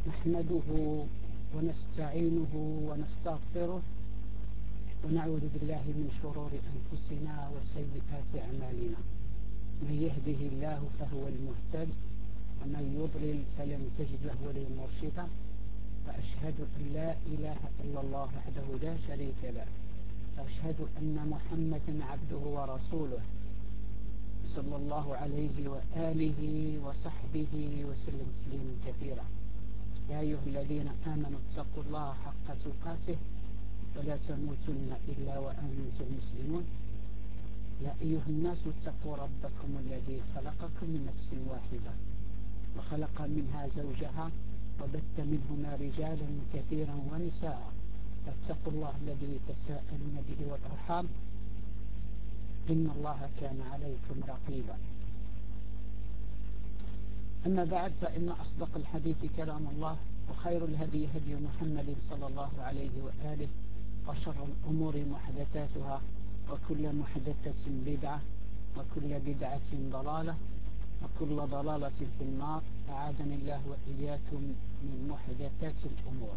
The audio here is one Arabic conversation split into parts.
نحمده ونستعينه ونستغفره ونعوذ بالله من شرور أنفسنا وسيئات أعمالنا. من يهده الله فهو المهتد ومن يضلل فلن تجد له وليا مرشدا. وأشهد أن لا إله إلا الله وحده لا شريك له، وأشهد أن محمدا عبده ورسوله صلى الله عليه وآله وصحبه وسلم تسليما كثيرا. يا أيها الذين آمنوا اتقوا الله حق تقاته ولا تموتن إلا وأنتم مسلمون. يا أيها الناس اتقوا ربكم الذي خلقكم من نفس واحدة وخلق منها زوجها وبث منهما رجالا كثيرا ونساء، فاتقوا الله الذي تساءلون به والأرحام إن الله كان عليكم رقيبا. أما بعد، فإن أصدق الحديث كلام الله، وخير الهدي هدي محمد صلى الله عليه وآله، وشر الأمور محدثاتها، وكل محدثة بدعة، وكل بدعة ضلالة، وكل ضلالة في النار. أعاذني الله وإياكم من محدثات الأمور.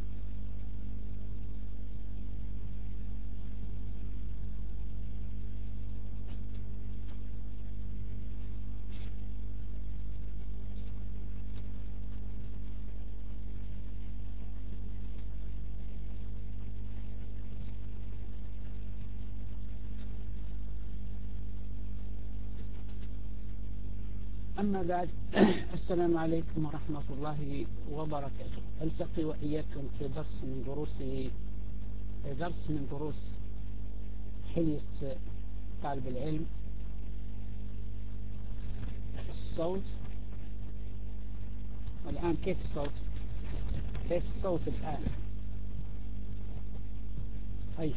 أما بعد، السلام عليكم ورحمة الله وبركاته. ألتقي وإياكم في درس من دروس حلية طالب العلم. الصوت والآن كيف الصوت الآن؟ طيب،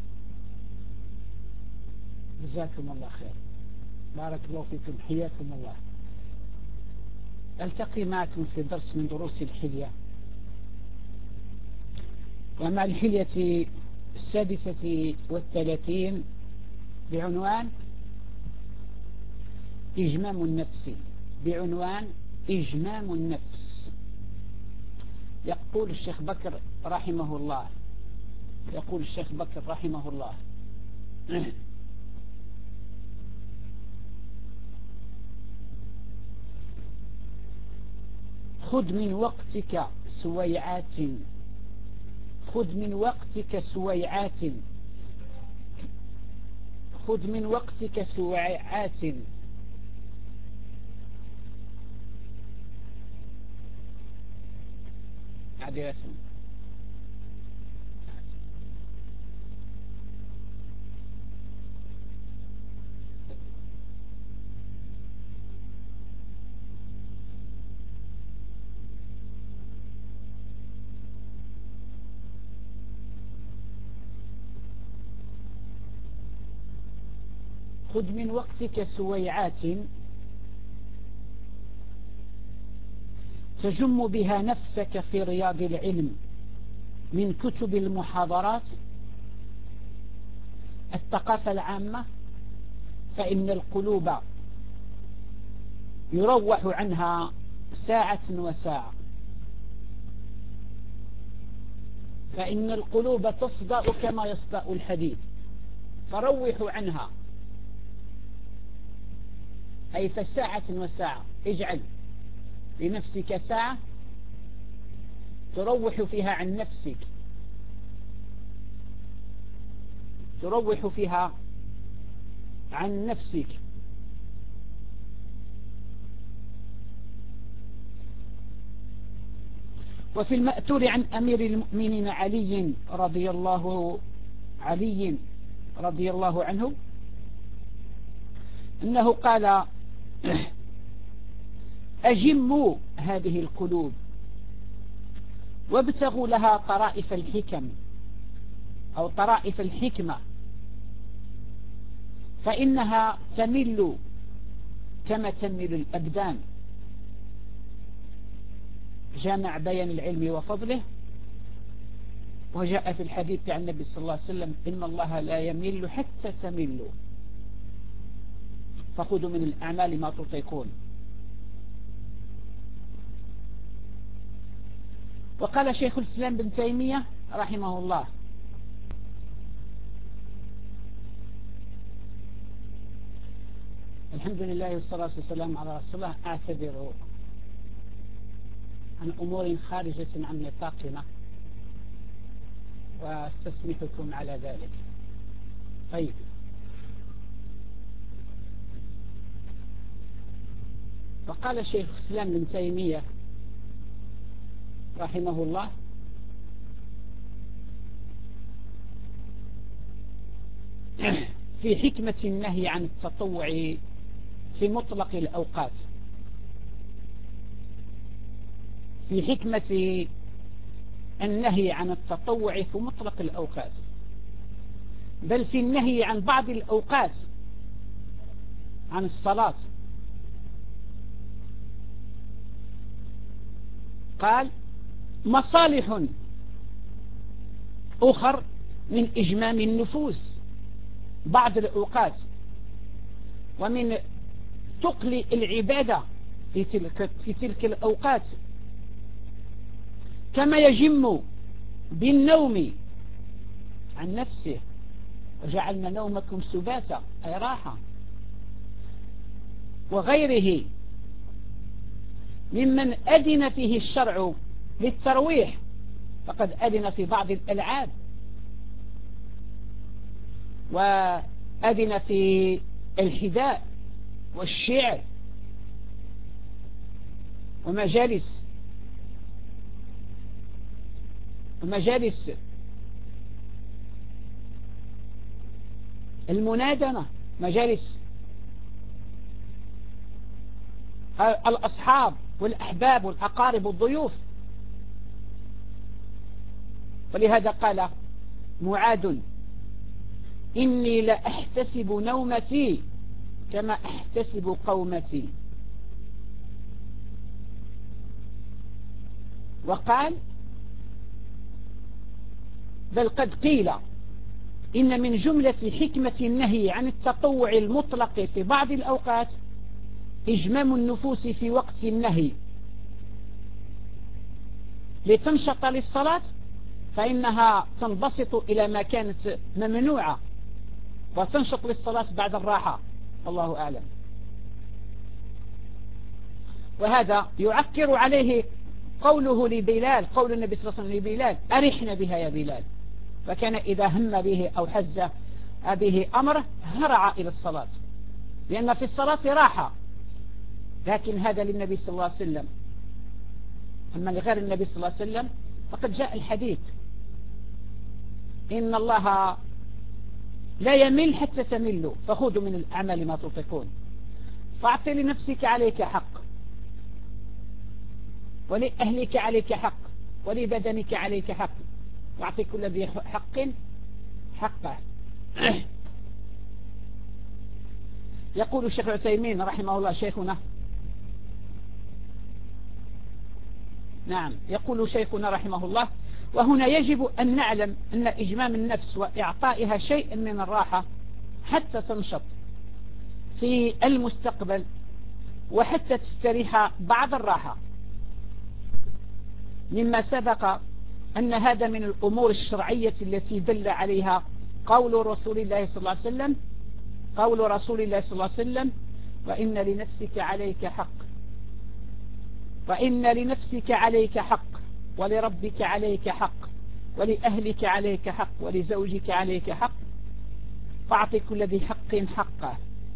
جزاكم الله خير، بارك الله فيكم، حياكم الله. ألتقي معكم في درس من دروس الحلية، ومع الحلية 36 بعنوان إجمام النفس. يقول الشيخ بكر رحمه الله خذ من وقتك سويعات عادي رسم. خذ من وقتك سويعات تجم بها نفسك في رياض العلم من كتب المحاضرات، الثقافة العامة، فإن القلوب يروح عنها ساعة وساعة، فإن القلوب تصدأ كما يصدأ الحديد، فروحوا عنها، أي فساعة وساعة. اجعل لنفسك ساعة تروح فيها عن نفسك، وفي المأثور عن أمير المؤمنين علي رضي الله عنه أنه قال: أجموا هذه القلوب وابتغوا لها طرائف الحكم أو طرائف الحكمة، فإنها تمل كما تمل الأبدان. جامع بيان العلم وفضله. وجاء في الحديث عن النبي صلى الله عليه وسلم: إن الله لا يمل حتى تملوا، فخذوا من الأعمال ما تطيقون. وقال شيخ الإسلام بن تيمية رحمه الله: الحمد لله والصلاة والسلام على رسول الله. أعتذر عن أمور خارجة عن نطاقنا واستسمحكم على ذلك. طيب، وقال شيخ الإسلام بن تيمية رحمه الله: في حكمة النهي عن التطوع في مطلق الأوقات، في حكمة النهي عن التطوع في مطلق الأوقات، بل في النهي عن بعض الأوقات عن الصلاة. قال: مصالح أخر من إجمام النفوس بعض الأوقات، ومن تقل العبادة في تلك الأوقات، كما يجم بالنوم عن نفسه، وجعلنا نومكم سباتا أي راحة، وغيره ممن أذن فيه الشرع للترويح، فقد أذن في بعض الألعاب، وأذن في الحذاء والشعر ومجالس المنادمة، مجالس الأصحاب والأحباب والأقارب والضيوف. ولهذا قال معاذ: إني لأحتسب نومتي كما أحتسب قومتي. وقال: بل قد قيل إن من جملة حكمة النهي عن التطوع المطلق في بعض الأوقات إجمام النفوس في وقت النهي لتنشط للصلاة، فإنها تنبسط إلى ما كانت ممنوعة، وتنشط للصلاة بعد الراحة، الله أعلم. وهذا يعكر عليه قوله لبلال، قول النبي صلى الله عليه وسلم لبلال: أرحنا بها يا بلال. وكان إذا هم به أو حز به أمره هرع إلى الصلاة، لأن في الصلاة راحة. لكن هذا للنبي صلى الله عليه وسلم. أما لغير النبي صلى الله عليه وسلم فقد جاء الحديث: إن الله لا يمل حتى تملوا، فخذوا من الأعمال ما تطيقون، فأعطي لنفسك عليك حق، ولأهلك عليك حق، ولبدنك عليك حق، واعطي كل ذي حق حقه. يقول الشيخ عثيمين رحمه الله شيخنا، نعم، يقول شيخنا رحمه الله: وهنا يجب أن نعلم أن إجمام النفس وإعطائها شيء من الراحة حتى تنشط في المستقبل، وحتى تستريح بعد الراحة، مما سبق أن هذا من الأمور الشرعية التي دل عليها قول رسول الله صلى الله عليه وسلم، قول رسول الله صلى الله عليه وسلم: وإن لنفسك عليك حق، وإن لنفسك عليك حق، ولربك عليك حق، ولأهلك عليك حق، ولزوجك عليك حق، فأعط كل ذي حق حقه.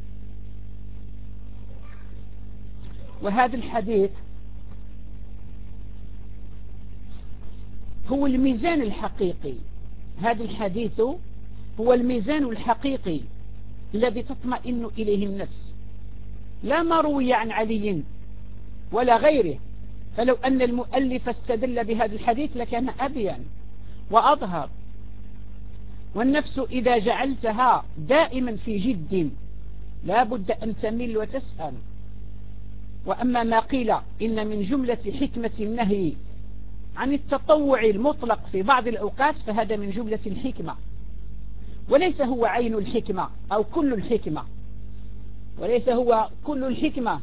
وهذا الحديث هو الميزان الحقيقي، هذا الحديث هو الميزان الحقيقي الذي تطمئن إليه النفس، لا ما روي عن علي ولا غيره. فلو أن المؤلف استدل بهذا الحديث لكان أبين وأظهر. والنفس إذا جعلتها دائما في جد لا بد أن تمل وتسأل. وأما ما قيل إن من جملة حكمة النهي عن التطوع المطلق في بعض الأوقات، فهذا من جملة الحكمة، وليس هو عين الحكمة أو كل الحكمة، وليس هو كل الحكمة.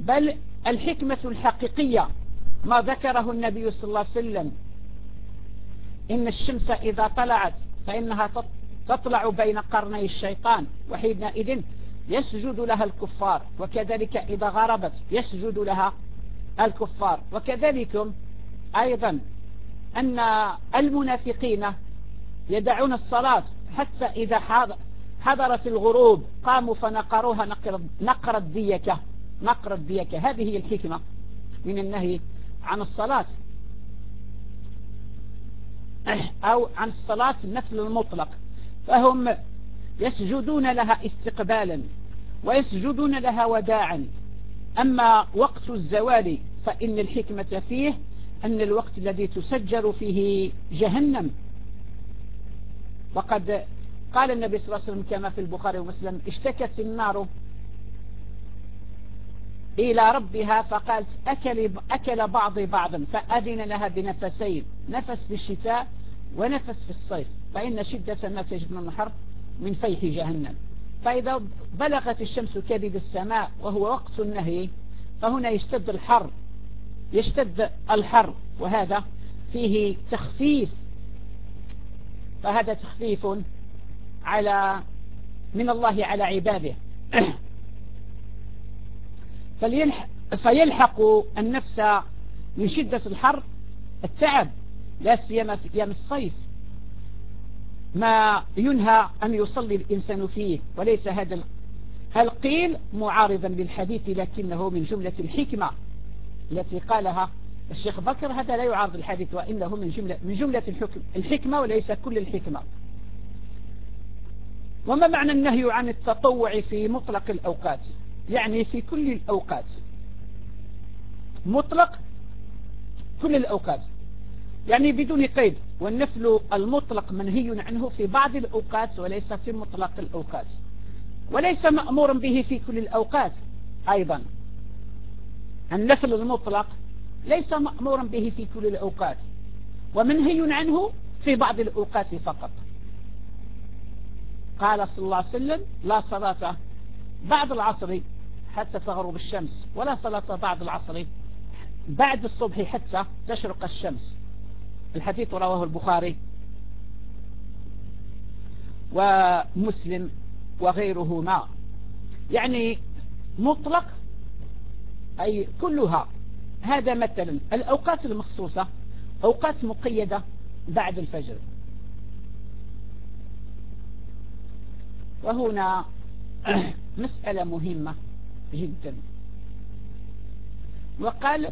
بل الحكمة الحقيقية ما ذكره النبي صلى الله عليه وسلم: إن الشمس إذا طلعت فإنها تطلع بين قرني الشيطان وحينئذ يسجد لها الكفار، وكذلك إذا غربت يسجد لها الكفار. وكذلك أيضا أن المنافقين يدعون الصلاة حتى إذا حضرت الغروب قاموا فنقروها نقر الديكة. هذه هي الحكمة من النهي عن الصلاة، أو عن الصلاة النفل المطلق. فهم يسجدون لها استقبالا ويسجدون لها وداعا. أما وقت الزوال فإن الحكمة فيه أن الوقت الذي تسجر فيه جهنم. وقد قال النبي صلى الله عليه وسلم كما في البخاري ومسلم: اشتكت النار إلى ربها فقالت أكل بعضي بعضا، فأذن لها بنفسين: نفس في الشتاء ونفس في الصيف، فإن شدة ما تجد من الحر من فيح جهنم. فإذا بلغت الشمس كبد السماء وهو وقت النهي فهنا يشتد الحر، وهذا فيه تخفيف. فهذا تخفيف من الله على عباده. فيلحق النفس من شدة الحر التعب، لا سيما في أيام الصيف ما ينهى أن يصلي الإنسان فيه. وليس هذا القيل معارضا للحديث، لكنه من جملة الحكمة التي قالها الشيخ بكر. هذا لا يعارض الحديث، وإنه من جملة الحكمة وليس كل الحكمة. وما معنى النهي عن التطوع في مطلق الأوقات؟ يعني في كل الأوقات، مطلق كل الأوقات، يعني بدون قيد. والنفل المطلق منهي عنه في بعض الأوقات وليس في مطلق الأوقات، وليس مأمورا به في كل الأوقات. أيضا النفل المطلق ليس مأمورا به في كل الأوقات، ومنهي عنه في بعض الأوقات فقط. قال صلى الله عليه وسلم: لا صلاة بعد العصر حتى تغرب الشمس، ولا صلاة بعد العصر بعد الصبح حتى تشرق الشمس. الحديث رواه البخاري ومسلم وغيرهما. يعني مطلق أي كلها. هذا مثلا الأوقات المخصوصة أوقات مقيدة بعد الفجر. وهنا مسألة مهمة جدا. وقال: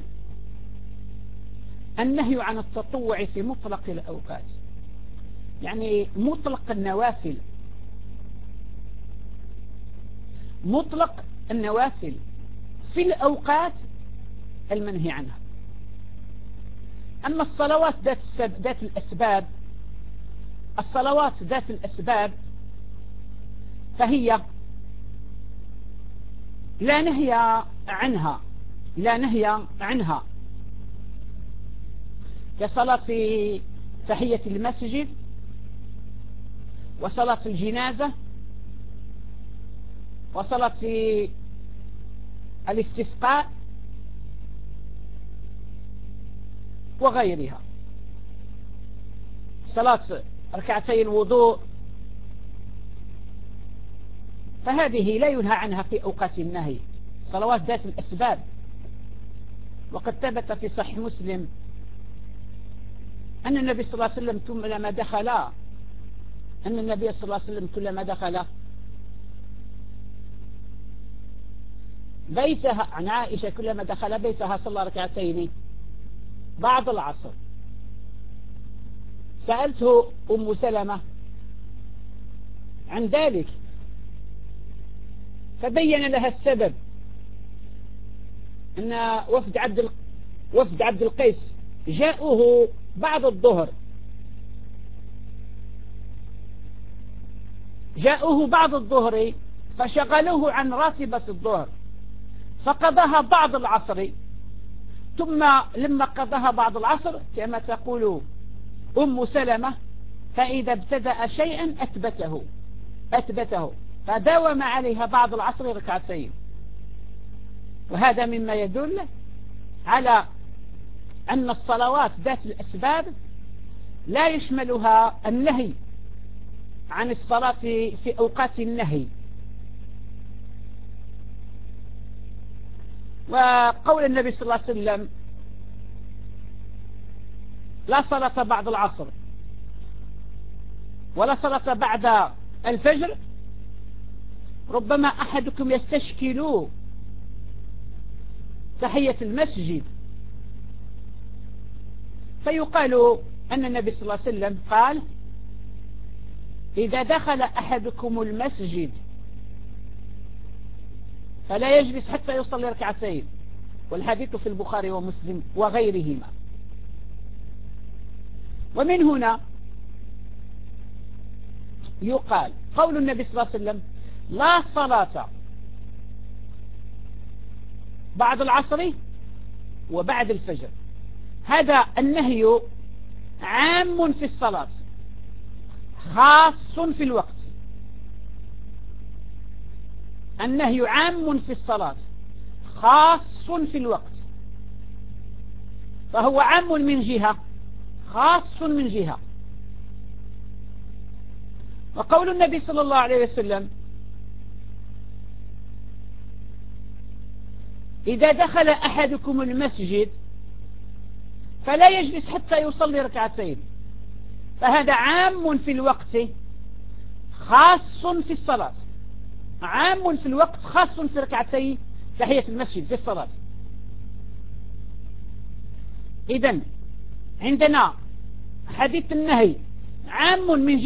النهي عن التطوع في مطلق الأوقات، يعني مطلق النوافل، مطلق النوافل في الأوقات المنهي عنها. أما الصلوات ذات الأسباب، الصلوات ذات الأسباب فهي لا نهي عنها، كصلاة تحية المسجد، وصلاة الجنازة، وصلاة الاستسقاء وغيرها، صلاة ركعتي الوضوء. فهذه لا ينهى عنها في أوقات النهي، صلوات ذات الأسباب. وقد ثبت في صحيح مسلم أن النبي صلى الله عليه وسلم كلما دخل بيتها، عن عائشة كلما دخل بيتها صلى ركعتين بعد العصر. سألته أم سلمة عن ذلك فبين لها السبب، أن وفد عبد القيس جاءوه بعد الظهر، فشغلوه عن راتبة الظهر فقضاها بعد العصر. ثم لما قضاها بعد العصر كما تقول أم سلمة، فإذا ابتدأ شيئا أثبته، فداوم عليها بعد العصر ركعتين. وهذا مما يدل على أن الصلوات ذات الأسباب لا يشملها النهي عن الصلاة في أوقات النهي. وقول النبي صلى الله عليه وسلم لا صلاة بعد العصر ولا صلاة بعد الفجر، ربما أحدكم يستشكل تحية المسجد، فيقال أن النبي صلى الله عليه وسلم قال إذا دخل أحدكم المسجد فلا يجلس حتى يصلي ركعتين، والحديث في البخاري ومسلم وغيرهما. ومن هنا يقال قول النبي صلى الله عليه وسلم لا صلاة بعد العصر وبعد الفجر، هذا النهي عام في الصلاة خاص في الوقت. النهي عام في الصلاة خاص في الوقت، فهو عام من جهة خاص من جهة. وقول النبي صلى الله عليه وسلم إذا دخل أحدكم المسجد فلا يجلس حتى يصلي ركعتين، فهذا عام في الوقت خاص في الصلاة، عام في الوقت خاص في ركعتي تحية المسجد في الصلاة. إذن عندنا حديث النهي عام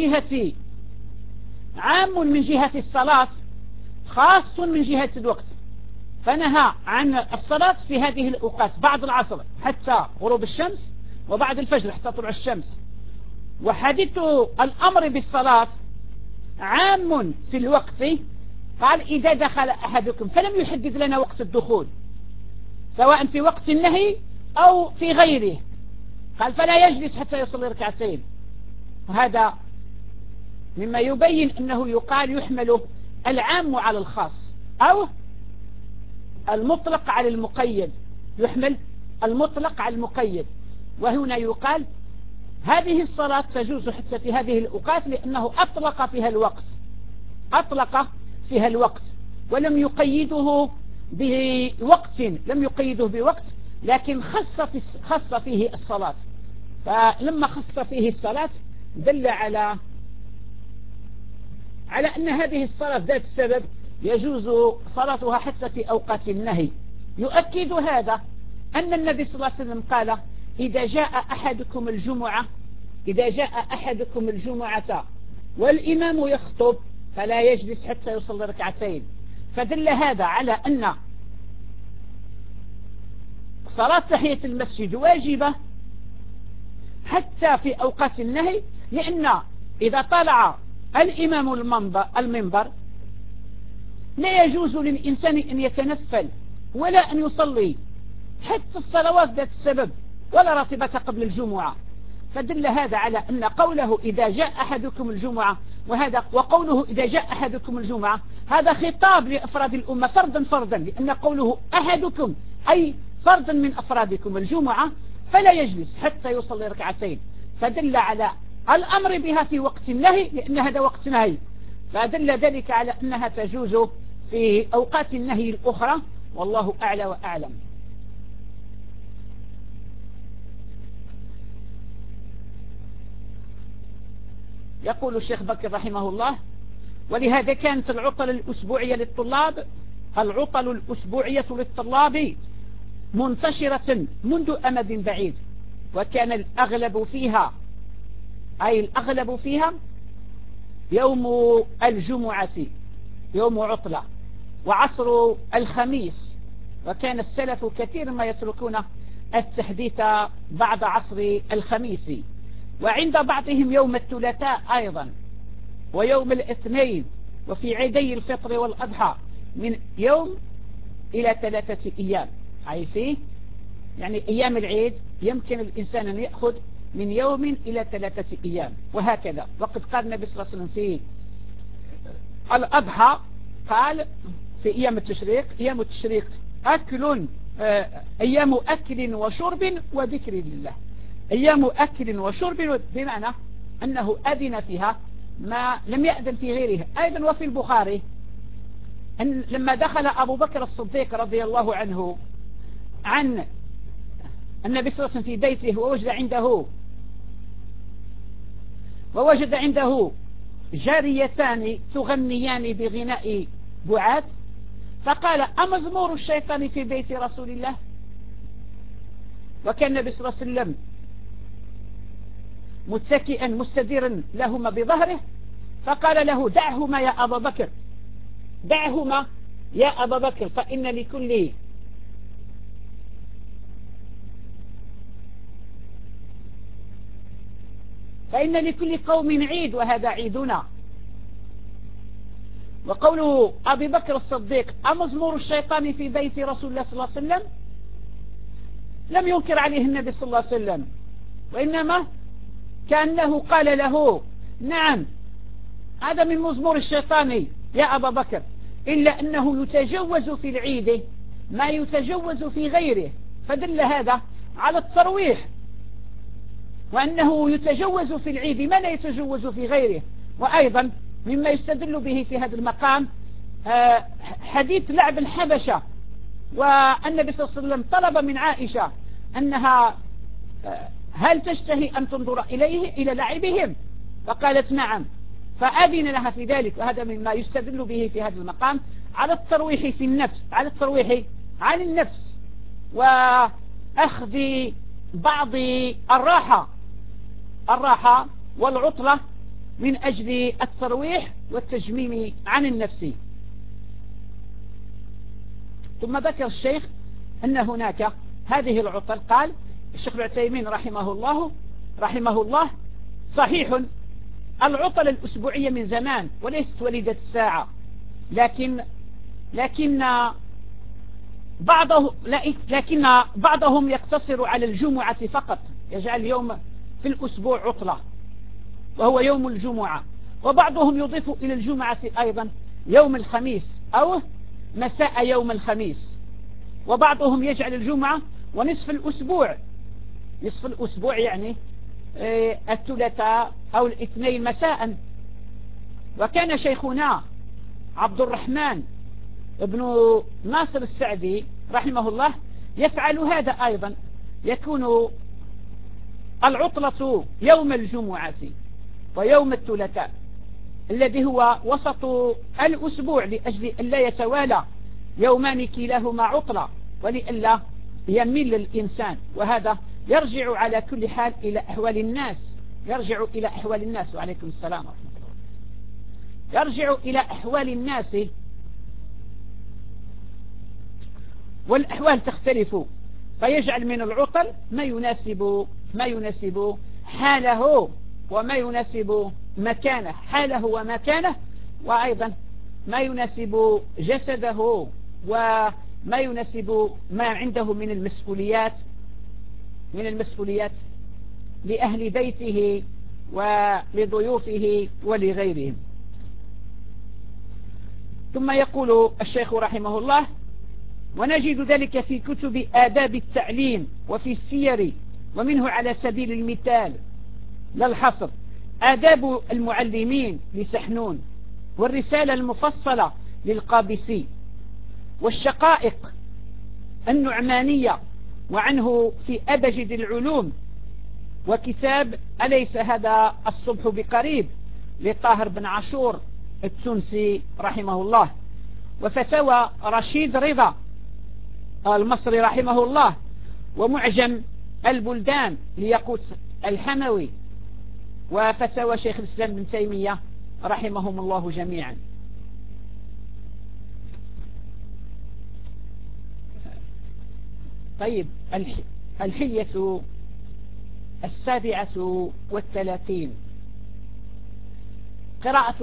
من جهة الصلاة خاص من جهة الوقت، فنهى عن الصلاة في هذه الأوقات بعد العصر حتى غروب الشمس وبعد الفجر حتى طلوع الشمس. وحديث الأمر بالصلاة عام في الوقت، قال إذا دخل أحدكم، فلم يحدد لنا وقت الدخول سواء في وقت النهي أو في غيره، قال فلا يجلس حتى يصلي ركعتين. وهذا مما يبين أنه يقال يحمل العام على الخاص أو المطلق على المقيد، يحمل المطلق على المقيد. وهنا يقال هذه الصلاة تجوز حتى في هذه الأوقات لأنه أطلق فيها الوقت ولم يقيده بوقت، لكن خص فيه الصلاة. فلما خص فيه الصلاة دل على أن هذه الصلاة ذات السبب يجوز صلاتها حتى في أوقات النهي. يؤكد هذا أن النبي صلى الله عليه وسلم قال إذا جاء أحدكم الجمعة والإمام يخطب فلا يجلس حتى يصلي ركعتين. فدل هذا على أن صلاة تحية المسجد واجبة حتى في أوقات النهي، لأن إذا طلع الإمام المنبر لا يجوز للإنسان أن يتنفل ولا أن يصلي حتى الصلوات ذات السبب ولا راتبة قبل الجمعة. فدل هذا على أن قوله إذا جاء أحدكم الجمعة وقوله إذا جاء أحدكم الجمعة هذا خطاب لأفراد الأمة فردا، لأن قوله أحدكم أي فرد من أفرادكم الجمعة فلا يجلس حتى يصلي ركعتين، فدل على الأمر بها في وقت النهي لأن هذا وقت نهي، فدل ذلك على أنها تجوز في أوقات النهي الأخرى، والله أعلى وأعلم. يقول الشيخ بكر رحمه الله ولهذا كانت العطل الأسبوعية للطلاب منتشرة منذ أمد بعيد، وكان الأغلب فيها يوم الجمعة يوم عطلة وعصر الخميس، وكان السلف كثير ما يتركون التحديث بعد عصر الخميس، وعند بعضهم يوم الثلاثاء أيضا ويوم الاثنين، وفي عيدي الفطر والأضحى من يوم إلى 3 أيام، أي فيه يعني أيام العيد يمكن الإنسان أن يأخذ من يوم إلى 3 أيام وهكذا. وقد قال النبي صلى الله عليه وسلم في الأضحى قال في أيام التشريق أيام أكل وشرب وذكر لله. أيام أكل وشرب بمعنى أنه أذن فيها ما لم يأذن في غيرها. أيضا وفي البخاري أن لما دخل أبو بكر الصديق رضي الله عنه عن النبي صلى الله عليه وسلم في بيته ووجد عنده جاريتان تغنيان بغناء بعاد، فقال: أمزمور الشيطان في بيت رسول الله؟ وكان النبي صلى الله عليه وسلم متكئا مستديرا لهما بظهره، فقال له: دعهما يا أبا بكر، دعهما يا أبا بكر، فإن لكل قوم عيد وهذا عيدنا. وقوله أبي بكر الصديق: أمزمور الشيطان في بيت رسول الله صلى الله عليه وسلم، لم ينكر عليه النبي صلى الله عليه وسلم، وإنما كأنه قال له: نعم هذا من مزمور الشيطان يا أبا بكر، إلا أنه يتجوز في العيد ما يتجوز في غيره، فدل هذا على الترويح، وأنه يتجوز في العيد ما لا يتجوز في غيره. وأيضا مما يستدل به في هذا المقام حديث لعب الحبشة، والنبي صلى الله عليه وسلم طلب من عائشة أنها هل تشتهي أن تنظر إلى لعبهم؟ فقالت نعم، فأذن لها في ذلك. وهذا مما يستدل به في هذا المقام على الترويح في النفس، على الترويح عن النفس، وأخذ بعض الراحة والعطلة من أجل الترويح والتجميم عن النفس. ثم ذكر الشيخ أن هناك هذه العطل. قال الشيخ العثيمين رحمه الله: صحيح العطل الأسبوعية من زمان وليست وليدة الساعة، لكن بعضهم يقتصر على الجمعة فقط، يجعل يوم في الأسبوع عطلة وهو يوم الجمعة، وبعضهم يضيف إلى الجمعة أيضا يوم الخميس أو مساء يوم الخميس، وبعضهم يجعل الجمعة ونصف الأسبوع يعني الثلاثاء أو الاثنين مساء. وكان شيخنا عبد الرحمن بن ناصر السعدي رحمه الله يفعل هذا أيضا، يكون العطلة يوم الجمعة ويوم الثلاثاء الذي هو وسط الأسبوع، لأجل أن لا يتوالى يومان كلاهما عطلة ولئلا يمل الإنسان. وهذا يرجع على كل حال إلى أحوال الناس، وعليكم السلام ورحمة الله، يرجع إلى أحوال الناس، والأحوال تختلف، فيجعل من العطل ما يناسب حاله وما يناسب مكانه، وأيضا ما يناسب جسده وما يناسب ما عنده من المسؤوليات لأهل بيته ولضيوفه ولغيرهم. ثم يقول الشيخ رحمه الله: ونجد ذلك في كتب آداب التعليم وفي السير، ومنه على سبيل المثال لا الحصر آداب المعلمين لسحنون، والرسالة المفصلة للقابسي، والشقائق النعمانية، وعنه في أبجد العلوم، وكتاب أليس هذا الصبح بقريب لطاهر بن عاشور التونسي رحمه الله، وفتاوى رشيد رضا المصري رحمه الله، ومعجم البلدان ليقوت الحموي، وفتاوى شيخ الإسلام بن تيمية رحمهم الله جميعا. طيب، الحلية 37 قراءة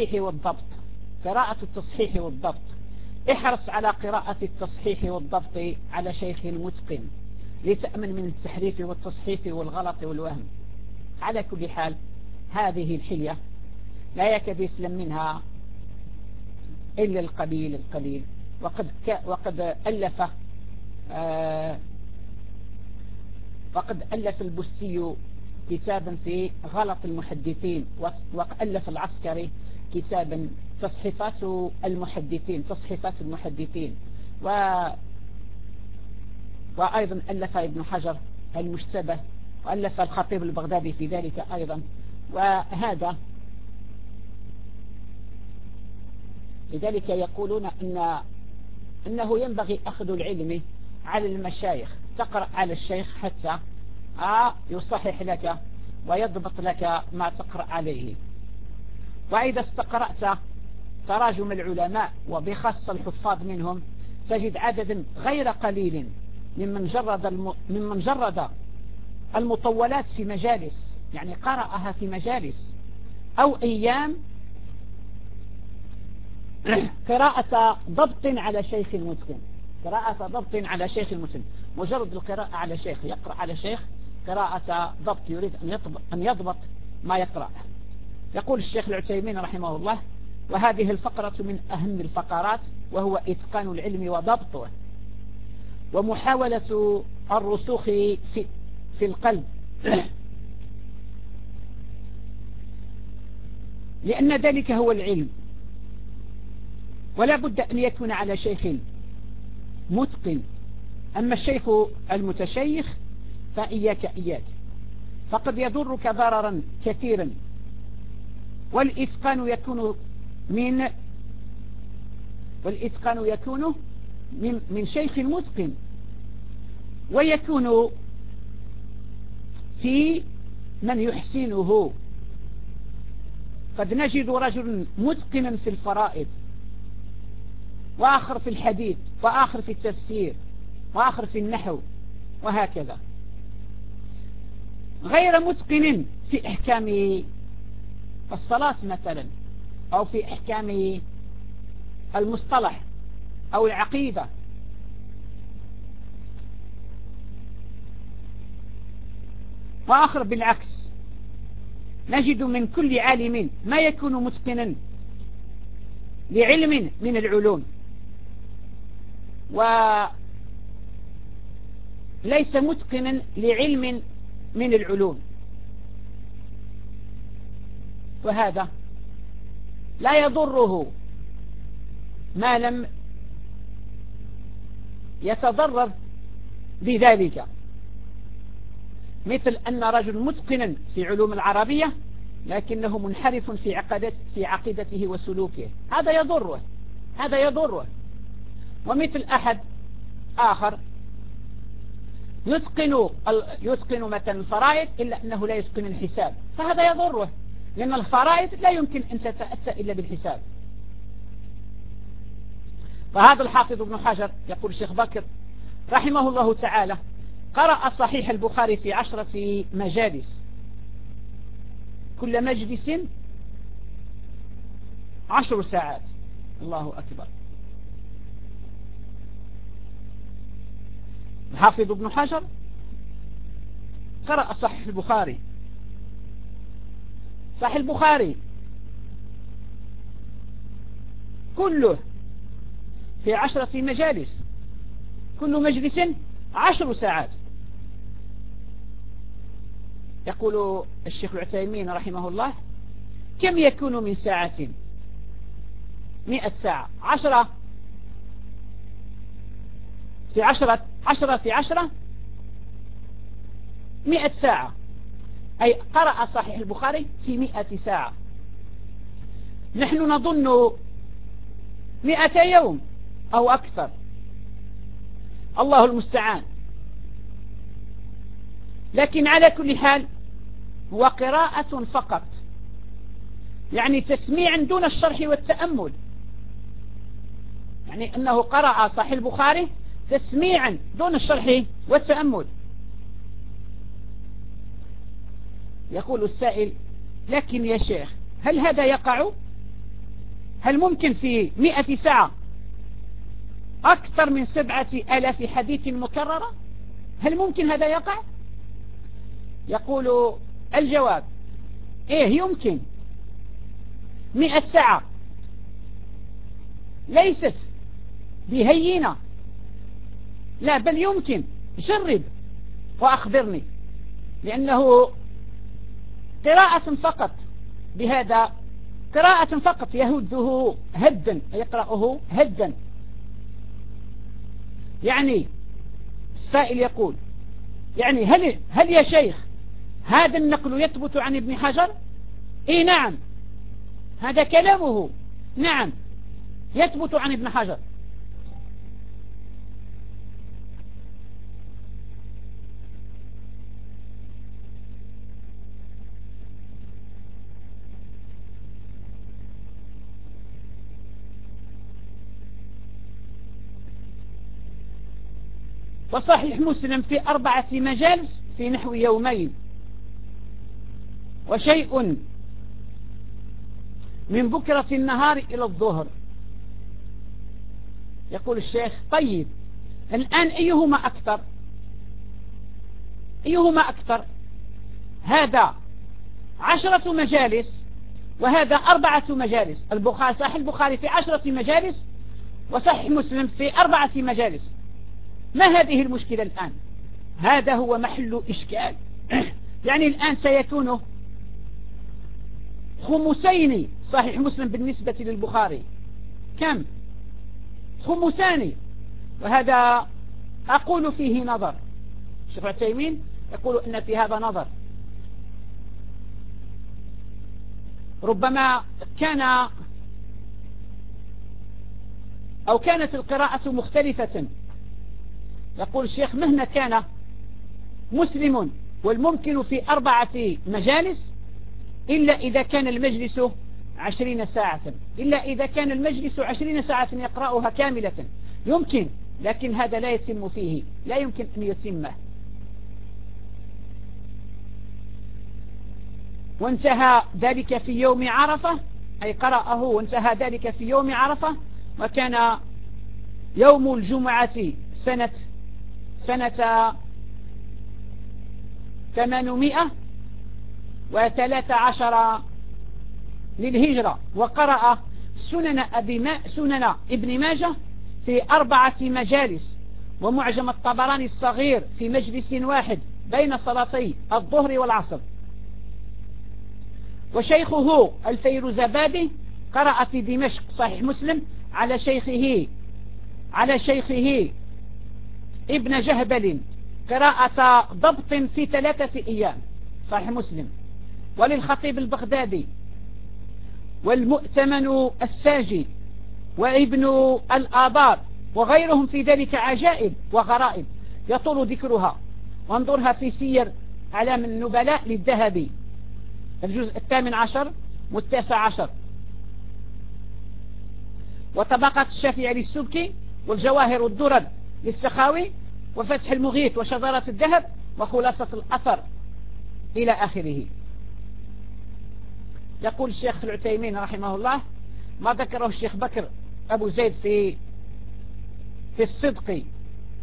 التصحيح والضبط. احرص على قراءة التصحيح والضبط على شيخ المتقن لتأمن من التحريف والتصحيف والغلط والوهم. على كل حال هذه الحلية لا يكاد يسلم منها إلا القليل، وقد ألف البستي كتابا في غلط المحدثين، وألف العسكري كتابا تصحيفات المحدثين، وأيضا ألف ابن حجر المشتبه، وألف الخطيب البغدادي في ذلك أيضا. وهذا لذلك يقولون أنه ينبغي أخذ العلم على المشايخ، تقرأ على الشيخ حتى يصحح لك ويضبط لك ما تقرأ عليه. وإذا استقرأت تراجم العلماء وبخاصة الحفاظ منهم تجد عددا غير قليل ممن جرد المطولات في مجالس، يعني قرأها في مجالس أو أيام، قراءة ضبط على شيخ المتقن، مجرد القراءة على شيخ، يقرأ على شيخ قراءة ضبط، يريد أن يضبط ما يقرأ. يقول الشيخ العثيمين رحمه الله: وهذه الفقرة من أهم الفقرات، وهو إتقان العلم وضبطه ومحاولة الرسوخ في القلب، لأن ذلك هو العلم، ولا بد أن يكون على شيخ متقن. أما الشيخ المتشيخ فإياك فقد يضرك ضررا كثيرا. والإتقان يكون من شيخ متقن، ويكون في من يحسنه. قد نجد رجل متقنا في الفرائض، وآخر في الحديث، وآخر في التفسير، وآخر في النحو، وهكذا، غير متقن في إحكام الصلاة مثلا، أو في إحكام المصطلح أو العقيدة. وآخر بالعكس، نجد من كل عالم ما يكون متقنا لعلم من العلوم، وليس متقنا لعلم من العلوم، وهذا لا يضره ما لم يتضرر بذلك، مثل أن رجل متقنا في علوم العربية لكنه منحرف في عقيدته وسلوكه، هذا يضره. ومثل أحد آخر يتقن مثلا الفرائض إلا أنه لا يتقن الحساب، فهذا يضره، لأن الفرائض لا يمكن أن تتأتى إلا بالحساب. فهذا الحافظ ابن حجر، يقول الشيخ بكر رحمه الله تعالى: قرأ صحيح البخاري في 10 مجالس، كل مجلس 10 ساعات. الله أكبر. الحافظ ابن حجر قرأ صحيح البخاري كله في 10 مجالس، كل مجلس 10 ساعات. يقول الشيخ العثيمين رحمه الله: كم يكون من ساعة؟ 100 ساعة، 10 في 10 في 10 100 ساعة، أي قرأ صحيح البخاري في 100 ساعة. نحن نظن 100 يوم أو أكثر، الله المستعان. لكن على كل حال هو قراءة فقط، يعني تسميع دون الشرح والتأمل، يعني أنه قرأ صحيح البخاري تسميعا دون الشرح والتأمل. يقول السائل: لكن يا شيخ، هل هذا يقع؟ هل ممكن في 100 ساعة أكثر من 7000 حديث مكررة؟ هل ممكن هذا يقع؟ يقول الجواب: إيه، يمكن. 100 ساعة ليست بهينة، لا بل يمكن، جرب وأخبرني، لأنه قراءة فقط بهذا، قراءة فقط يهده هدا، يقرأه هدا. يعني السائل يقول يعني هل يا شيخ هذا النقل يثبت عن ابن حجر؟ اي نعم، هذا كلامه، نعم يثبت عن ابن حجر. وصحيح مسلم في 4 مجالس في نحو يومين وشيء من بكرة النهار إلى الظهر. يقول الشيخ طيب الآن أيهما أكثر؟ أيهما أكثر؟ هذا 10 مجالس وهذا 4 مجالس. البخاري صحيح البخاري في 10 مجالس وصحيح مسلم في 4 مجالس. ما هذه المشكلة الآن؟ هذا هو محل إشكال. يعني الآن سيكون خمسين صحيح مسلم بالنسبة للبخاري، كم؟ 5، وهذا أقول فيه نظر. الشيخ عثيمين يقول إن في هذا نظر، ربما كان أو كانت القراءة مختلفة. يقول الشيخ مهما كان مسلم والممكن في 4 مجالس إلا إذا كان المجلس 20 ساعة، إلا إذا كان المجلس 20 ساعة يقرأها كاملة يمكن، لكن هذا لا يتم فيه، لا يمكن أن يتمه. وانتهى ذلك في يوم عرفة، أي قرأه وانتهى ذلك في يوم عرفة، وكان يوم الجمعة سنة 813 للهجرة. وقرأ سنن ابن ماجه في 4 مجالس، ومعجم الطبراني الصغير في مجلس واحد بين صلاتي الظهر والعصر. وشيخه الفيروزابادي قرأ في دمشق صحيح مسلم على شيخه ابن جهبل قراءة ضبط في 3 أيام صحيح مسلم. وللخطيب البغدادي والمؤتمن الساجي وابن الآبار وغيرهم في ذلك عجائب وغرائب يطول ذكرها، وانظرها في سير أعلام النبلاء للذهبي الجزء 18 و19، وطبقات الشافعي للسبكي، والجواهر الدرر للسخاوي، وفتح المغيث وشذرة الذهب، وخلاصة الأثر إلى آخره. يقول الشيخ العثيمين رحمه الله ما ذكره الشيخ بكر أبو زيد في الصدق.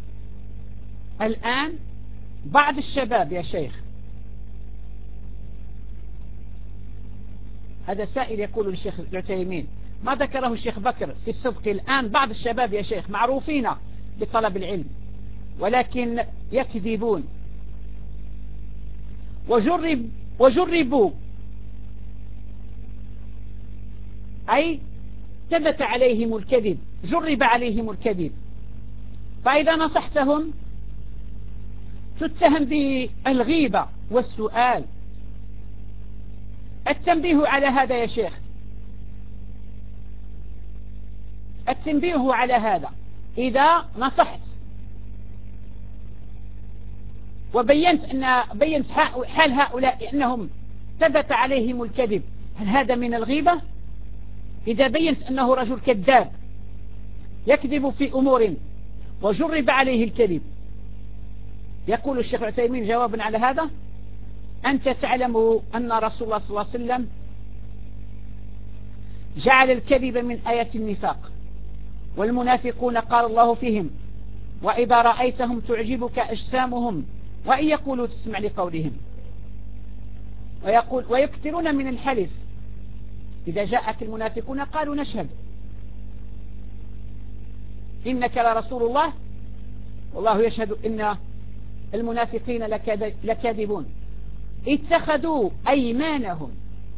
الآن بعض الشباب يا شيخ، هذا سائل يقول للشيخ العثيمين ما ذكره الشيخ بكر في الصدق. الآن بعض الشباب يا شيخ معروفين بطلب العلم ولكن يكذبون، وجربوا أي ثبت عليهم الكذب، جرب عليهم الكذب، فإذا نصحتهم تتهم بالغيبة والسؤال. التنبيه على هذا يا شيخ، التنبيه على هذا، إذا نصحت وبينت حال هؤلاء أنهم ثبت عليهم الكذب، هل هذا من الغيبة؟ إذا بينت أنه رجل كذاب يكذب في أمور وجرب عليه الكذب، يقول الشيخ عثيمين جوابا على هذا: أنت تعلم أن رسول الله صلى الله عليه وسلم جعل الكذب من آية النفاق، والمنافقون قال الله فيهم: وإذا رأيتهم تعجبك أجسامهم وإن يقولوا تسمع لقولهم. ويكثرون من الحلف، إذا جاءك المنافقون قالوا نشهد. إنك لرسول الله والله يشهد إن المنافقين لكاذبون. اتخذوا أيمانهم.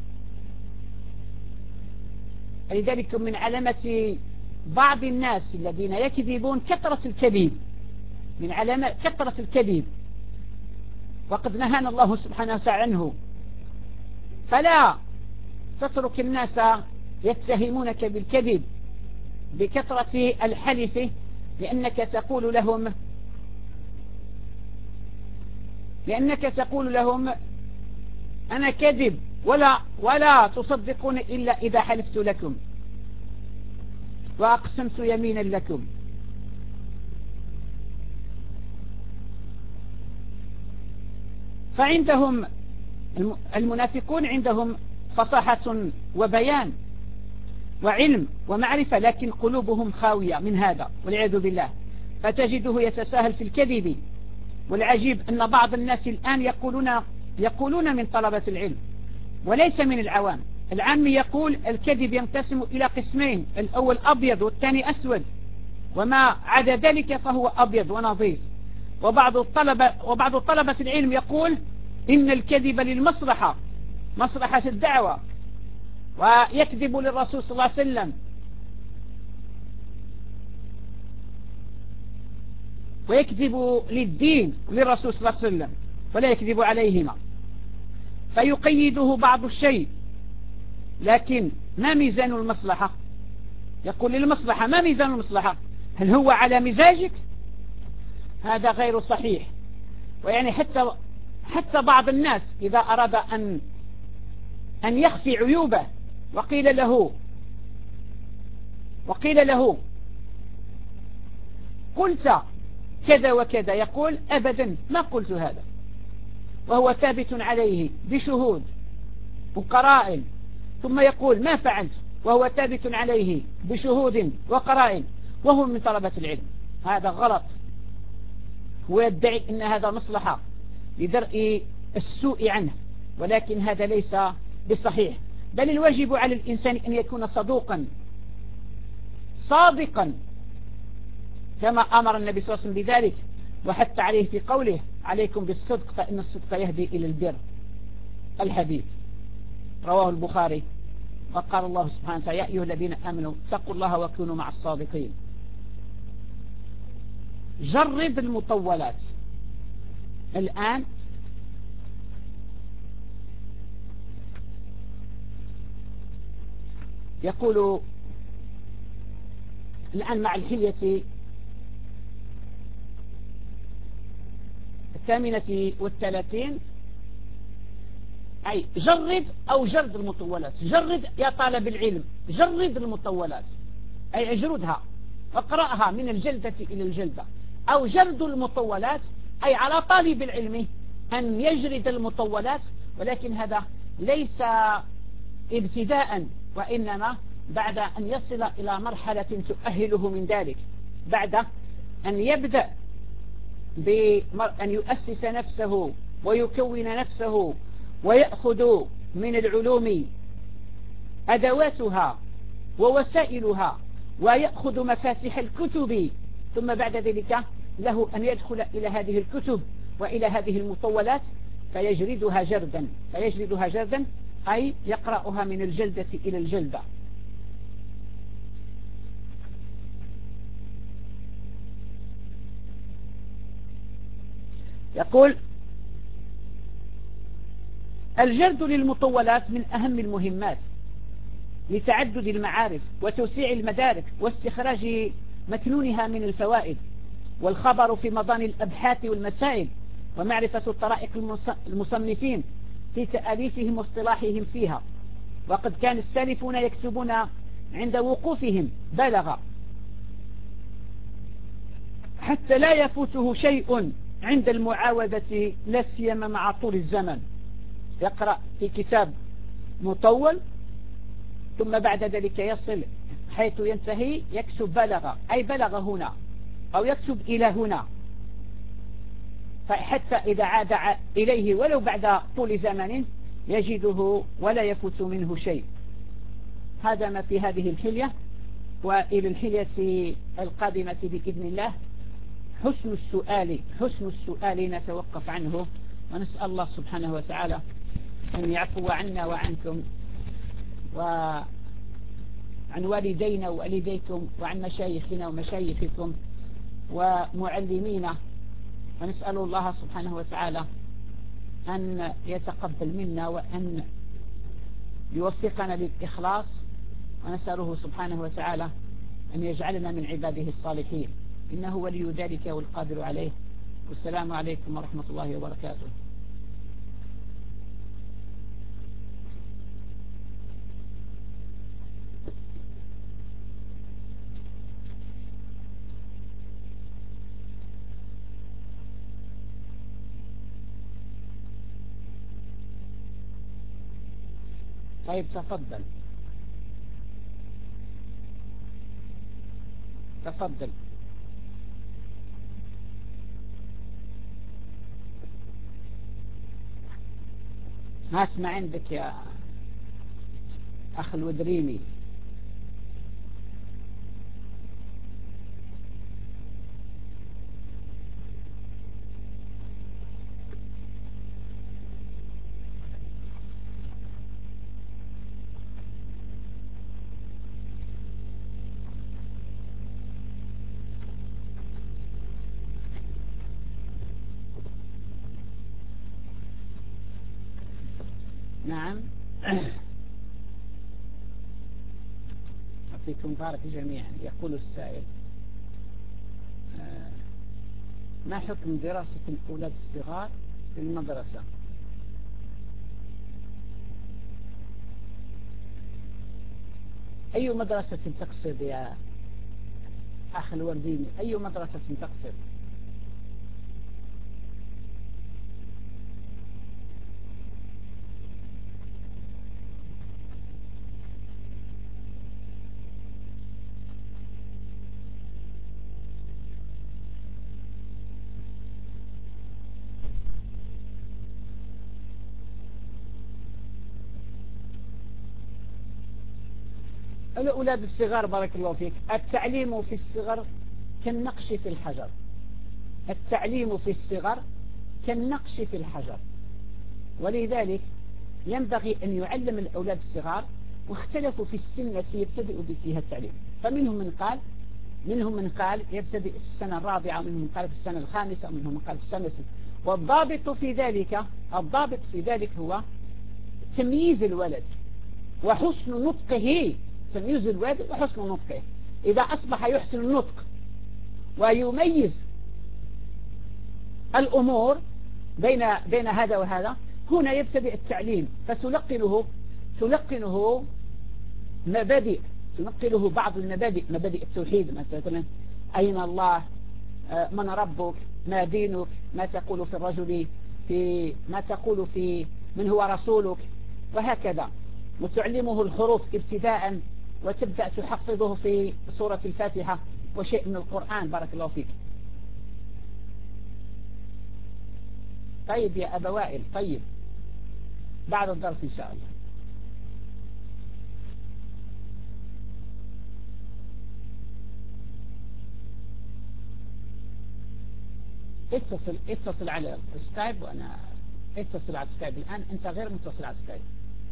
لذلك من علامة بعض الناس الذين يكذبون كثرة الكذب، من علامة كثرة الكذب، وقد نهانا الله سبحانه وتعالى عنه. فلا تترك الناس يتهمونك بالكذب بكثرة الحلف، لأنك تقول لهم أنا كذب ولا تصدقون إلا إذا حلفت لكم وأقسمت يمينا لكم. فعندهم المنافقون عندهم فصاحة وبيان وعلم ومعرفة، لكن قلوبهم خاوية من هذا والعياذ بالله، فتجده يتساهل في الكذب. والعجيب أن بعض الناس الآن يقولون من طلبة العلم وليس من العوام. العام يقول الكذب ينقسم إلى قسمين، الأول أبيض والثاني أسود، وما عدا ذلك فهو أبيض ونظيف. وبعض طلبة العلم يقول إن الكذب للمصلحة، مصلحة الدعوة، ويكذب للرسول صلى الله عليه وسلم ويكذب للدين للرسول صلى الله عليه وسلم ولا يكذب عليهما، فيقيده بعض الشيء. لكن ما ميزان المصلحة؟ يقول للمصلحة، ما ميزان المصلحة؟ هل هو على مزاجك؟ هذا غير صحيح. ويعني حتى بعض الناس إذا أراد أن يخفي عيوبه وقيل له قلت كذا وكذا، يقول أبدا ما قلت هذا، وهو ثابت عليه بشهود وقرائن، ثم يقول ما فعلت وهو ثابت عليه بشهود وقرائن، وهو من طلبة العلم. هذا غلط. هو يدعي أن هذا مصلحة لدرء السوء عنه، ولكن هذا ليس بصحيح. بل الواجب على الإنسان أن يكون صادقا كما أمر النبي صلى الله عليه وسلم بذلك، وحتى عليه في قوله عليكم بالصدق فإن الصدق يهدي إلى البر، الحديث رواه البخاري. وقال الله سبحانه وتعالى يا أيها الذين آمنوا اتقوا الله وكونوا مع الصادقين. جرد المطولات. الآن يقول الآن مع الحلية 38 أي جرد أو جرد المطولات. جرد يا طالب العلم، جرد المطولات أي اجردها واقرأها من الجلدة إلى الجلدة. أو جرد المطولات أي على طالب العلم أن يجرد المطولات، ولكن هذا ليس ابتداء، وإنما بعد أن يصل إلى مرحلة تؤهله من ذلك، بعد أن يبدأ بأن يؤسس نفسه ويكون نفسه ويأخذ من العلوم أدواتها ووسائلها ويأخذ مفاتيح الكتب، ثم بعد ذلك له أن يدخل إلى هذه الكتب وإلى هذه المطولات فيجردها جردا أي يقرأها من الجلدة إلى الجلدة. يقول الجرد للمطولات من أهم المهمات لتعدد المعارف وتوسيع المدارك واستخراج مكنونها من الفوائد، والخبر في مضان الأبحاث والمسائل، ومعرفة طرائق المصنفين في تأليفهم واصطلاحهم فيها. وقد كان السالفون يكتبون عند وقوفهم بلغ حتى لا يفوته شيء عند المعاودة، لا سيما مع طول الزمن. يقرأ في كتاب مطول ثم بعد ذلك يصل حيث ينتهي يكتب بلغ أي بلغ هنا، أو يكتب إلى هنا، فحتى إذا عاد إليه ولو بعد طول زمن يجده ولا يفوت منه شيء. هذا ما في هذه الحلية، وإلى الحلية القادمة بإذن الله حسن السؤال نتوقف عنه، ونسأل الله سبحانه وتعالى أن يعفو عنا وعنكم وعن والدينا ووالديكم وعن مشايخنا ومشايخكم ومعلمينا، ونسأل الله سبحانه وتعالى أن يتقبل منا وأن يوفقنا للإخلاص، ونسأله سبحانه وتعالى أن يجعلنا من عباده الصالحين، إنه ولي ذلك والقادر عليه. والسلام عليكم ورحمة الله وبركاته. طيب تفضل. هات ما عندك يا أخ الودريمي. نعم. فيكم بارك جميعا. يقول السائل: ما حكم دراسة الأولاد الصغار في المدرسة؟ أي مدرسة تقصد يا أخ الورديني؟ أي مدرسة تقصد؟ الأولاد الصغار بارك الله فيك، التعليم في الصغر كالنقش في الحجر. التعليم في الصغر كالنقش في الحجر، ولذلك ينبغي أن يعلم الأولاد الصغار، واختلفوا في السن التي يبتدئ فيها التعليم. فمنهم من قال يبتدئ في السنة الرابعة، ومنهم من قال في السنة الخامسة، ومنهم من قال في السنة السادسة. والضابط في ذلك هو تمييز الولد وحسن نطقه. تمييز الولد وحسن نطقه. إذا أصبح يحسن النطق ويميز الأمور بين هذا وهذا، هنا يبتدئ التعليم. فتلقنه مبادئ، تنقله بعض المبادئ، مبادئ التوحيد مثلا: أين الله، من ربك، ما دينك، ما تقول في الرجل، ما تقول في من هو رسولك، وهكذا. وتعلمه الحروف ابتداء، وتبدأ تحفظه في سورة الفاتحة وشيء من القرآن. بارك الله فيك. طيب يا أبا وائل، طيب بعد الدرس إن شاء الله. اتصل على السكايب، وأنا اتصل على السكايب الآن. أنت غير متصل على السكايب.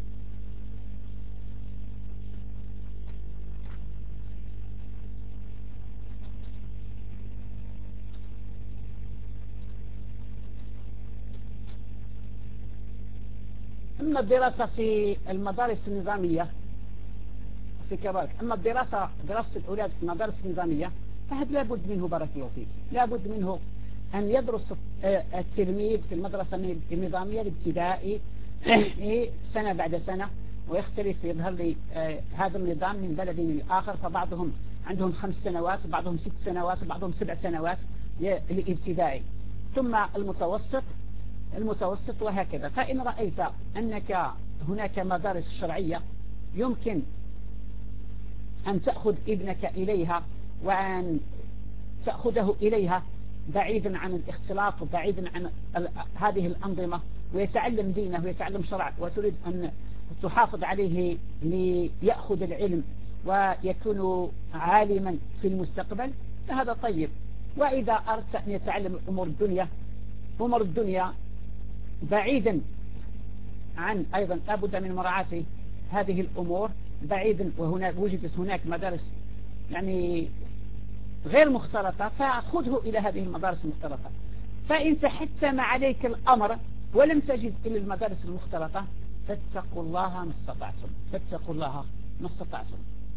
أما الدراسة في المدارس النظامية في كذلك، أما دراسة الأولاد في المدارس النظامية فهذا لابد منه بارك الله فيك، لابد منه أن يدرس التلميذ في المدرسة النظامية الابتدائي سنة بعد سنة، ويختلف. يظهر لي هذا النظام من بلد لآخر، فبعضهم عندهم 5 سنوات، وبعضهم 6 سنوات، وبعضهم 7 سنوات الابتدائي، ثم المتوسط وهكذا. فإن رأيت أنك هناك مدارس شرعية يمكن أن تأخذ ابنك إليها، وأن تأخذه إليها بعيدا عن الاختلاط وبعيدا عن هذه الأنظمة، ويتعلم دينه ويتعلم شرع، وتريد أن تحافظ عليه ليأخذ العلم ويكون عالما في المستقبل فهذا طيب. وإذا أردت أن يتعلم أمور الدنيا بعيدا عن أيضا لابد من مراعاة هذه الأمور بعيدا، وهناك وجدت هناك مدارس يعني غير مختلطة فأخذه إلى هذه المدارس المختلطة. فإن تحتم عليك الأمر ولم تجد إلى المدارس المختلطة فاتقوا الله ما استطعتم، فاتقوا الله ما استطعتم.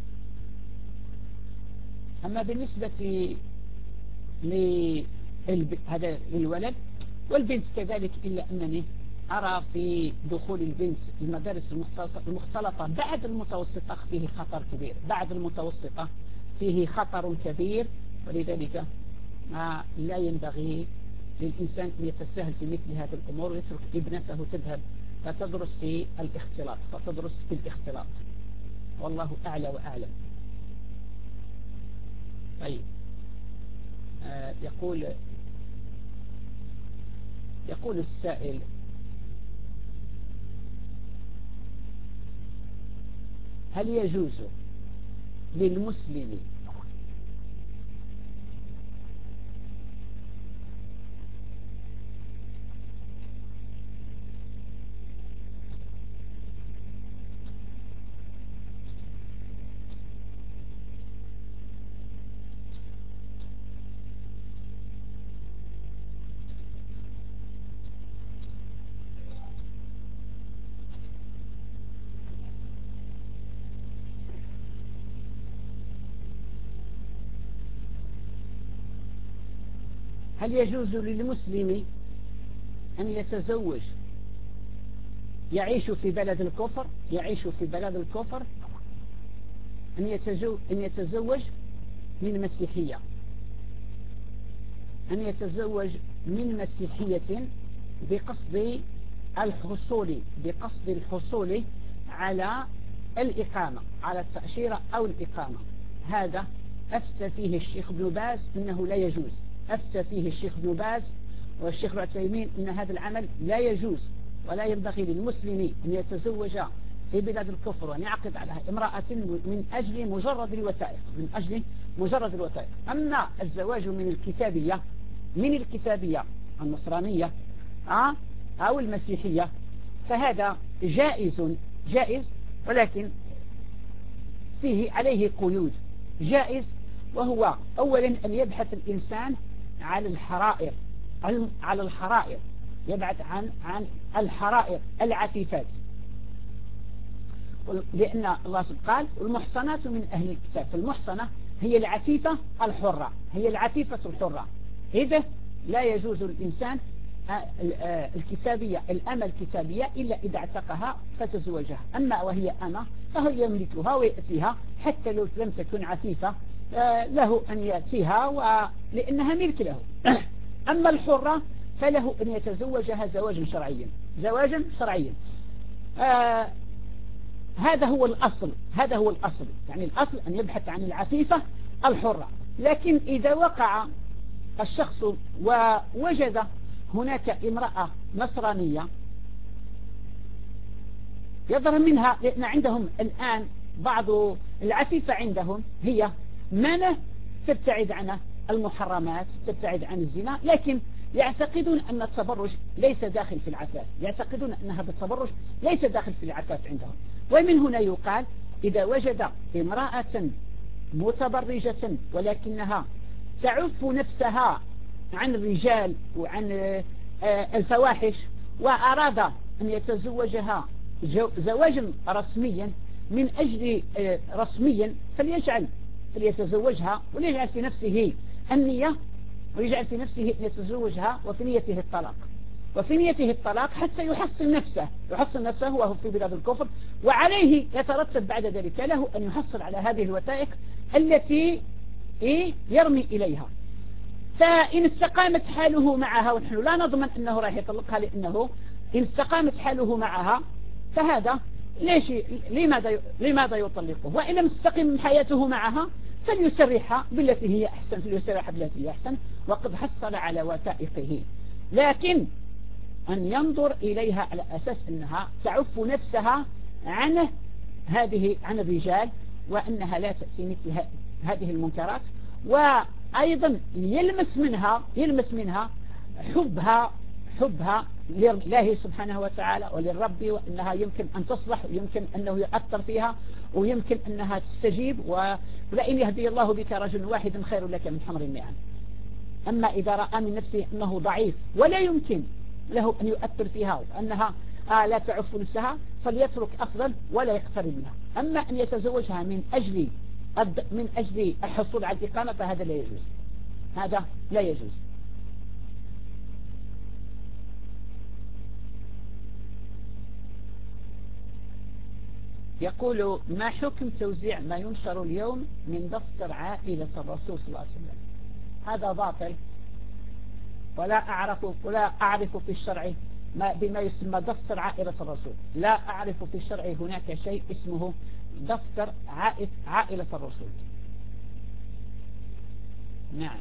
أما بالنسبة هذا للولد والبنت كذلك، إلا أنني أرى في دخول البنت المدارس المختلطة بعد المتوسطة فيه خطر كبير، بعد المتوسطة فيه خطر كبير، ولذلك لا ينبغي للإنسان أن يتساهل في مثل هذه الأمور ويترك ابنته تذهب فتدرس في الاختلاط. والله أعلى وأعلم. طيب يقول السائل: هل يجوز للمسلم للمسلم أن يتزوج يعيش في بلد الكفر أن يتزوج من مسيحية، بقصد الحصول على الإقامة، على التأشيرة أو الإقامة. هذا أفتى فيه الشيخ ابن باز إنه لا يجوز، أفتى فيه الشيخ ابن باز والشيخ العثيمين إن هذا العمل لا يجوز، ولا ينبغي للمسلم أن يتزوج في بلاد الكفر وأن يعقد على امرأة من أجل مجرد الوثائق. أما الزواج من الكتابية النصرانية أو المسيحية فهذا جائز، ولكن فيه عليه قيود. جائز، وهو أولا أن يبحث الإنسان على الحرائر، يبعد عن الحرائر العفيفات، لأن الله سبحانه قال: والمحصنات من أهل الكتاب. فالمحصنة هي العفيفة الحرة. إذا لا يجوز للإنسان الأمة الكتابية إلا إذا اعتقها فتزوجها. أما وهي أمة فهو يملكها ويأتيها حتى لو لم تكن عفيفة له أن يأتيها لأنها ملك له. أما الحرة فله أن يتزوجها زواجا شرعيا. هذا هو الأصل، يعني الأصل أن يبحث عن العفيفة الحرة. لكن إذا وقع الشخص ووجد هناك امرأة نصرانية يظهر منها، لأن عندهم الآن بعض العفيفة عندهم هي من تبتعد عن المحرمات، تبتعد عن الزنا، لكن يعتقدون أن التبرج ليس داخل في العفاف، يعتقدون أن هذا التبرج ليس داخل في العفاف عندهم. ومن هنا يقال: إذا وجد امرأة متبرجة ولكنها تعف نفسها عن الرجال وعن الفواحش وأراد أن يتزوجها زواجا رسميا من أجل رسميا فليتزوجها وليجعل في نفسه النية، ويجعل في نفسه أن يتزوجها وفي نيته الطلاق حتى يحصن نفسه وهو في بلاد الكفر. وعليه يترتب بعد ذلك له أن يحصل على هذه الوثائق التي يرمي إليها. فإن استقامت حاله معها، ونحن لا نضمن أنه راح يطلقها، لأنه إن استقامت حاله معها فهذا لماذا يطلقه؟ وإن لم تستقم حياته معها فليسرحها بالتي هي أحسن، وقد حصل على وثائقه. لكن أن ينظر إليها على أساس أنها تعف نفسها عن الرجال وأنها لا تأتي مثل هذه المنكرات، وأيضا يلمس منها حبها لله سبحانه وتعالى وللرب، وأنها يمكن أن تصلح، ويمكن أنه يؤثر فيها، ويمكن أنها تستجيب، ولئن يهدي الله بك رجل واحد خير لك من حمر النعم. أما إذا رأى من نفسه أنه ضعيف ولا يمكن له أن يؤثر فيها، وأنها لا تعف نفسها، فليترك أفضل ولا يقترب منها. أما أن يتزوجها من أجل الحصول على الإقامة فهذا لا يجوز، هذا لا يجوز. يقول: ما حكم توزيع ما ينشر اليوم من دفتر عائلة الرسول صلى الله عليه وسلم؟ هذا باطل، ولا أعرف في الشرع بما يسمى دفتر عائلة الرسول. لا أعرف في الشرع هناك شيء اسمه دفتر عائلة الرسول. نعم.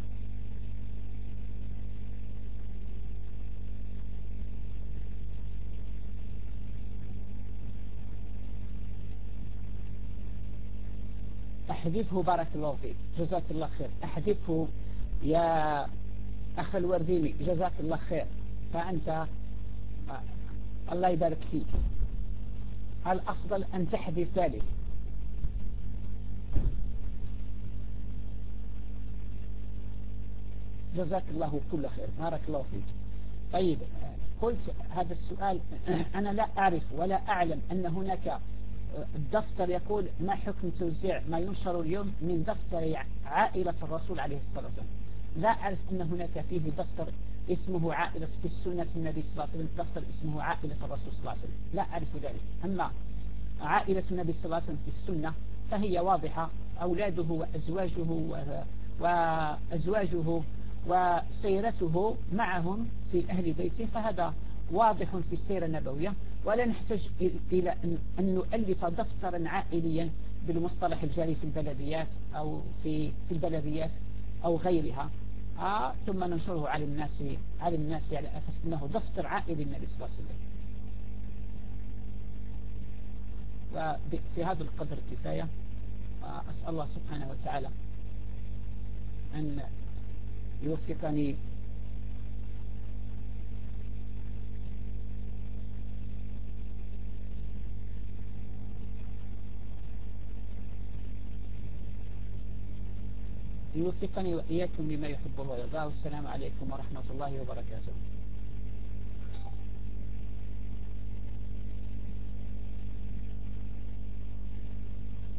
أحذفه، بارك الله فيك، جزاك الله خير. أحذفه يا أخ الورديني، جزاك الله خير. فأنت الله يبارك فيك، الأفضل أن تحذف ذلك. جزاك الله كل خير، بارك الله فيك. طيب، قلت هذا السؤال. أنا لا أعرف ولا أعلم أن هناك الدفتر يقول: ما حكم توزيع ما ينشر اليوم من دفتر عائلة الرسول عليه الصلاة والسلام. لا أعرف أن هناك فيه دفتر اسمه عائلة في السنة النبي صلى الله عليه وسلم، دفتر اسمه عائلة الرسول صلى الله عليه وسلم، لا أعرف ذلك. أما عائلة النبي صلى الله عليه وسلم في السنة فهي واضحة، أولاده وأزواجه وسيرته معهم في أهل بيته، فهذا واضح في السيرة النبوية، ولا نحتاج إلى أن نؤلف دفترا عائليا بالمصطلح الجاري في البلديات أو في البلديات أو غيرها، ثم ننشره على الناس على أساس أنه دفتر عائلي النبي صلى الله عليه وسلم. وفي هذا القدر كفاية. أسأل الله سبحانه وتعالى أن يوفقني وإياكم لما يحب الله ويرضاه. والسلام عليكم ورحمة الله وبركاته.